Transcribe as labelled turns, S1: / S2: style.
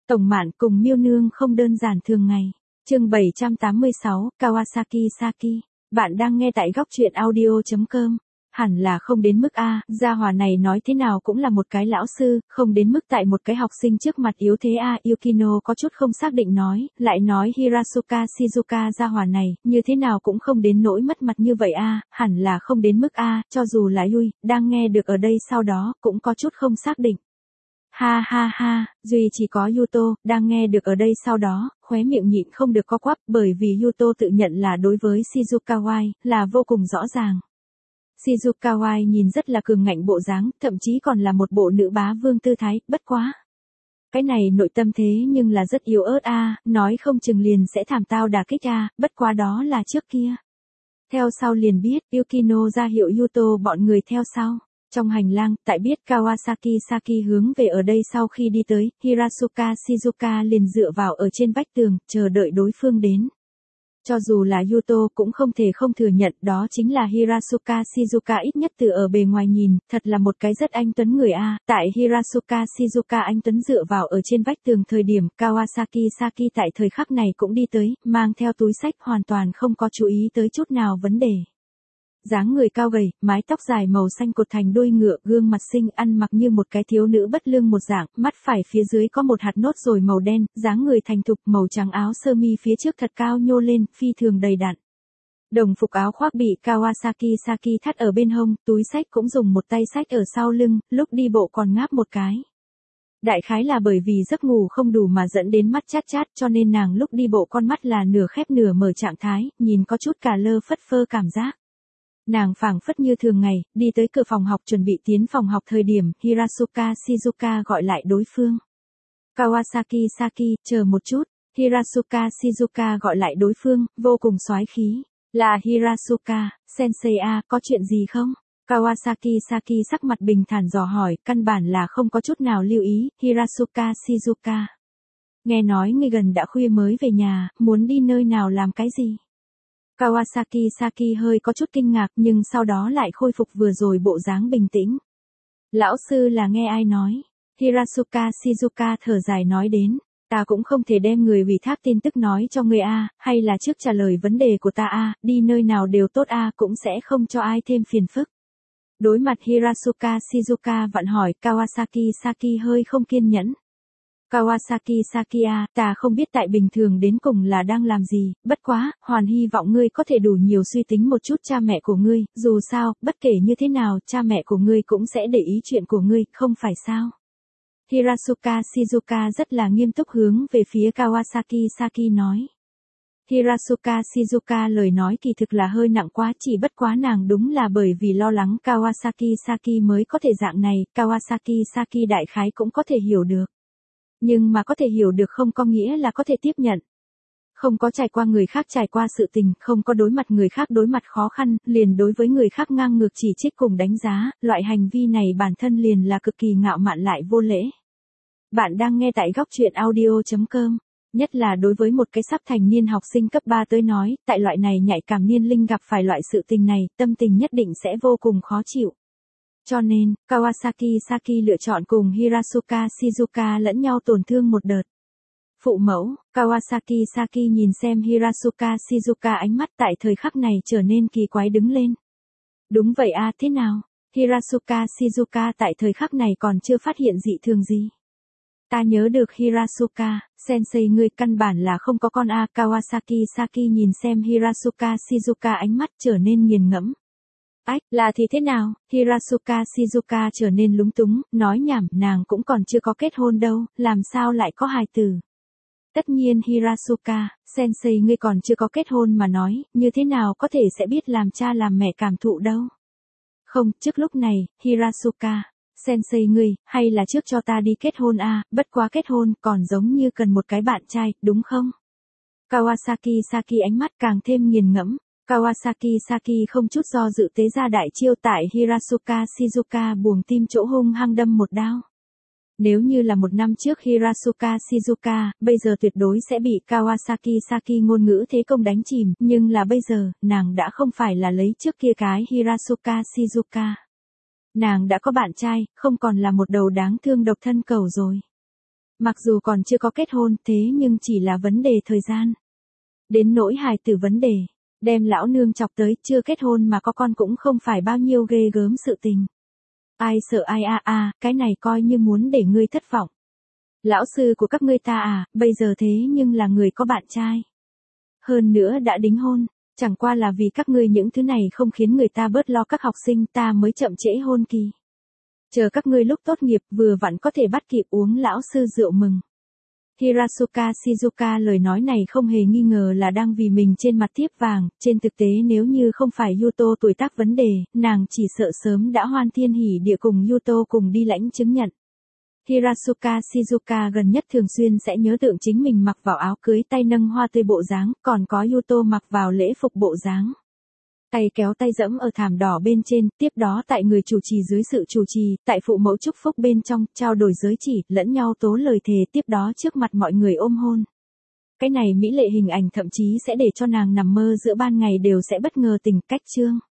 S1: Tổng Mạn cùng Miêu Nương không đơn giản thường ngày. Chương 786, Kawasaki Saki. Bạn đang nghe tại góc truyện audio.com. Hẳn là không đến mức A, gia hỏa này nói thế nào cũng là một cái lão sư, không đến mức tại một cái học sinh trước mặt yếu thế A. Yukino có chút không xác định nói, lại nói Hirasuka Shizuka gia hỏa này, như thế nào cũng không đến nỗi mất mặt như vậy A, hẳn là không đến mức A, cho dù là Yui, đang nghe được ở đây sau đó, cũng có chút không xác định. Ha ha ha, duy chỉ có Yuto, đang nghe được ở đây sau đó, khóe miệng nhịn không được co quắp, bởi vì Yuto tự nhận là đối với Shizuka Wai, là vô cùng rõ ràng. Shizuka Wai nhìn rất là cường ngạnh bộ dáng, thậm chí còn là một bộ nữ bá vương tư thái, bất quá. Cái này nội tâm thế nhưng là rất yếu ớt A, nói không chừng liền sẽ thảm tao đả kích A, bất quá đó là trước kia. Theo sau liền biết, Yukino ra hiệu Yuto bọn người theo sau. Trong hành lang, tại biết Kawasaki Saki hướng về ở đây sau khi đi tới, Hirasuka Shizuka liền dựa vào ở trên vách tường, chờ đợi đối phương đến. Cho dù là Yuto cũng không thể không thừa nhận đó chính là Hirasuka Shizuka ít nhất từ ở bề ngoài nhìn, thật là một cái rất anh tuấn người A. Tại Hirasuka Shizuka anh tuấn dựa vào ở trên vách tường thời điểm Kawasaki Saki tại thời khắc này cũng đi tới, mang theo túi sách hoàn toàn không có chú ý tới chút nào vấn đề. Dáng người cao gầy, mái tóc dài màu xanh cột thành đuôi ngựa, gương mặt xinh ăn mặc như một cái thiếu nữ bất lương một dạng, mắt phải phía dưới có một hạt nốt ruồi màu đen, dáng người thành thục, màu trắng áo sơ mi phía trước thật cao nhô lên, phi thường đầy đặn. Đồng phục áo khoác bị Kawasaki Saki thắt ở bên hông, túi sách cũng dùng một tay sách ở sau lưng, lúc đi bộ còn ngáp một cái. Đại khái là bởi vì giấc ngủ không đủ mà dẫn đến mắt chát chát cho nên nàng lúc đi bộ con mắt là nửa khép nửa mở trạng thái, nhìn có chút cả lơ phất phơ cảm giác. Nàng phảng phất như thường ngày, đi tới cửa phòng học chuẩn bị tiến phòng học thời điểm, Hirasuka Shizuka gọi lại đối phương. Kawasaki Saki, chờ một chút, Hirasuka Shizuka gọi lại đối phương, vô cùng soái khí. Là Hirasuka, sensei A, có chuyện gì không? Kawasaki Saki sắc mặt bình thản dò hỏi, căn bản là không có chút nào lưu ý, Hirasuka Shizuka. Nghe nói ngươi gần đã khuya mới về nhà, muốn đi nơi nào làm cái gì? Kawasaki Saki hơi có chút kinh ngạc nhưng sau đó lại khôi phục vừa rồi bộ dáng bình tĩnh. Lão sư là nghe ai nói? Hirasuka Shizuka thở dài nói đến, ta cũng không thể đem người ủy thác tin tức nói cho người A, hay là trước trả lời vấn đề của ta A, đi nơi nào đều tốt A cũng sẽ không cho ai thêm phiền phức. Đối mặt Hirasuka Shizuka vặn hỏi, Kawasaki Saki hơi không kiên nhẫn. Kawasaki Sakia, ta không biết tại bình thường đến cùng là đang làm gì, bất quá, hoàn hy vọng ngươi có thể đủ nhiều suy tính một chút cha mẹ của ngươi, dù sao, bất kể như thế nào, cha mẹ của ngươi cũng sẽ để ý chuyện của ngươi, không phải sao? Hirasuka Shizuka rất là nghiêm túc hướng về phía Kawasaki Saki nói. Hirasuka Shizuka lời nói kỳ thực là hơi nặng quá, chỉ bất quá nàng đúng là bởi vì lo lắng Kawasaki Saki mới có thể dạng này, Kawasaki Saki đại khái cũng có thể hiểu được. Nhưng mà có thể hiểu được không có nghĩa là có thể tiếp nhận. Không có trải qua người khác trải qua sự tình, không có đối mặt người khác đối mặt khó khăn, liền đối với người khác ngang ngược chỉ trích cùng đánh giá, loại hành vi này bản thân liền là cực kỳ ngạo mạn lại vô lễ. Bạn đang nghe tại góc truyện audio.com. Nhất là đối với một cái sắp thành niên học sinh cấp 3 tới nói, tại loại này nhạy cảm niên linh gặp phải loại sự tình này, tâm tình nhất định sẽ vô cùng khó chịu. Cho nên, Kawasaki Saki lựa chọn cùng Hirasuka Shizuka lẫn nhau tổn thương một đợt. Phụ mẫu, Kawasaki Saki nhìn xem Hirasuka Shizuka ánh mắt tại thời khắc này trở nên kỳ quái đứng lên. Đúng vậy a, thế nào? Hirasuka Shizuka tại thời khắc này còn chưa phát hiện dị thường gì. Ta nhớ được Hirasuka, sensei ngươi căn bản là không có con a. Kawasaki Saki nhìn xem Hirasuka Shizuka ánh mắt trở nên nghiền ngẫm. Ách, là thì thế nào? Hirasuka Shizuka trở nên lúng túng, nói nhảm, nàng cũng còn chưa có kết hôn đâu, làm sao lại có hài tử? Tất nhiên Hirasuka, sensei ngươi còn chưa có kết hôn mà nói, như thế nào có thể sẽ biết làm cha làm mẹ cảm thụ đâu? Không, trước lúc này, Hirasuka, sensei ngươi, hay là trước cho ta đi kết hôn a, bất quá kết hôn còn giống như cần một cái bạn trai, đúng không? Kawasaki Saki ánh mắt càng thêm nghiền ngẫm. Kawasaki Saki không chút do dự tế ra đại chiêu tại Hirasuka Shizuka buồng tim chỗ hung hăng đâm một đao. Nếu như là một năm trước Hirasuka Shizuka, bây giờ tuyệt đối sẽ bị Kawasaki Saki ngôn ngữ thế công đánh chìm, nhưng là bây giờ, nàng đã không phải là lấy trước kia cái Hirasuka Shizuka. Nàng đã có bạn trai, không còn là một đầu đáng thương độc thân cầu rồi. Mặc dù còn chưa có kết hôn thế nhưng chỉ là vấn đề thời gian. Đến nỗi hài tử vấn đề, đem lão nương chọc tới chưa kết hôn mà có con cũng không phải bao nhiêu ghê gớm sự tình. Ai sợ ai cái này coi như muốn để ngươi thất vọng. Lão sư của các ngươi ta bây giờ thế nhưng là người có bạn trai. Hơn nữa đã đính hôn, chẳng qua là vì các ngươi những thứ này không khiến người ta bớt lo các học sinh ta mới chậm trễ hôn kỳ. Chờ các ngươi lúc tốt nghiệp vừa vặn có thể bắt kịp uống lão sư rượu mừng. Hirasuka Shizuka lời nói này không hề nghi ngờ là đang vì mình trên mặt thiếp vàng, trên thực tế nếu như không phải Yuto tuổi tác vấn đề, nàng chỉ sợ sớm đã hoan thiên hỉ địa cùng Yuto cùng đi lãnh chứng nhận. Hirasuka Shizuka gần nhất thường xuyên sẽ nhớ tượng chính mình mặc vào áo cưới tay nâng hoa tươi bộ dáng, còn có Yuto mặc vào lễ phục bộ dáng. Tay kéo tay dẫm ở thảm đỏ bên trên, tiếp đó tại người chủ trì dưới sự chủ trì, tại phụ mẫu chúc phúc bên trong, trao đổi giới chỉ, lẫn nhau tố lời thề tiếp đó trước mặt mọi người ôm hôn. Cái này mỹ lệ hình ảnh thậm chí sẽ để cho nàng nằm mơ giữa ban ngày đều sẽ bất ngờ tình cách chương.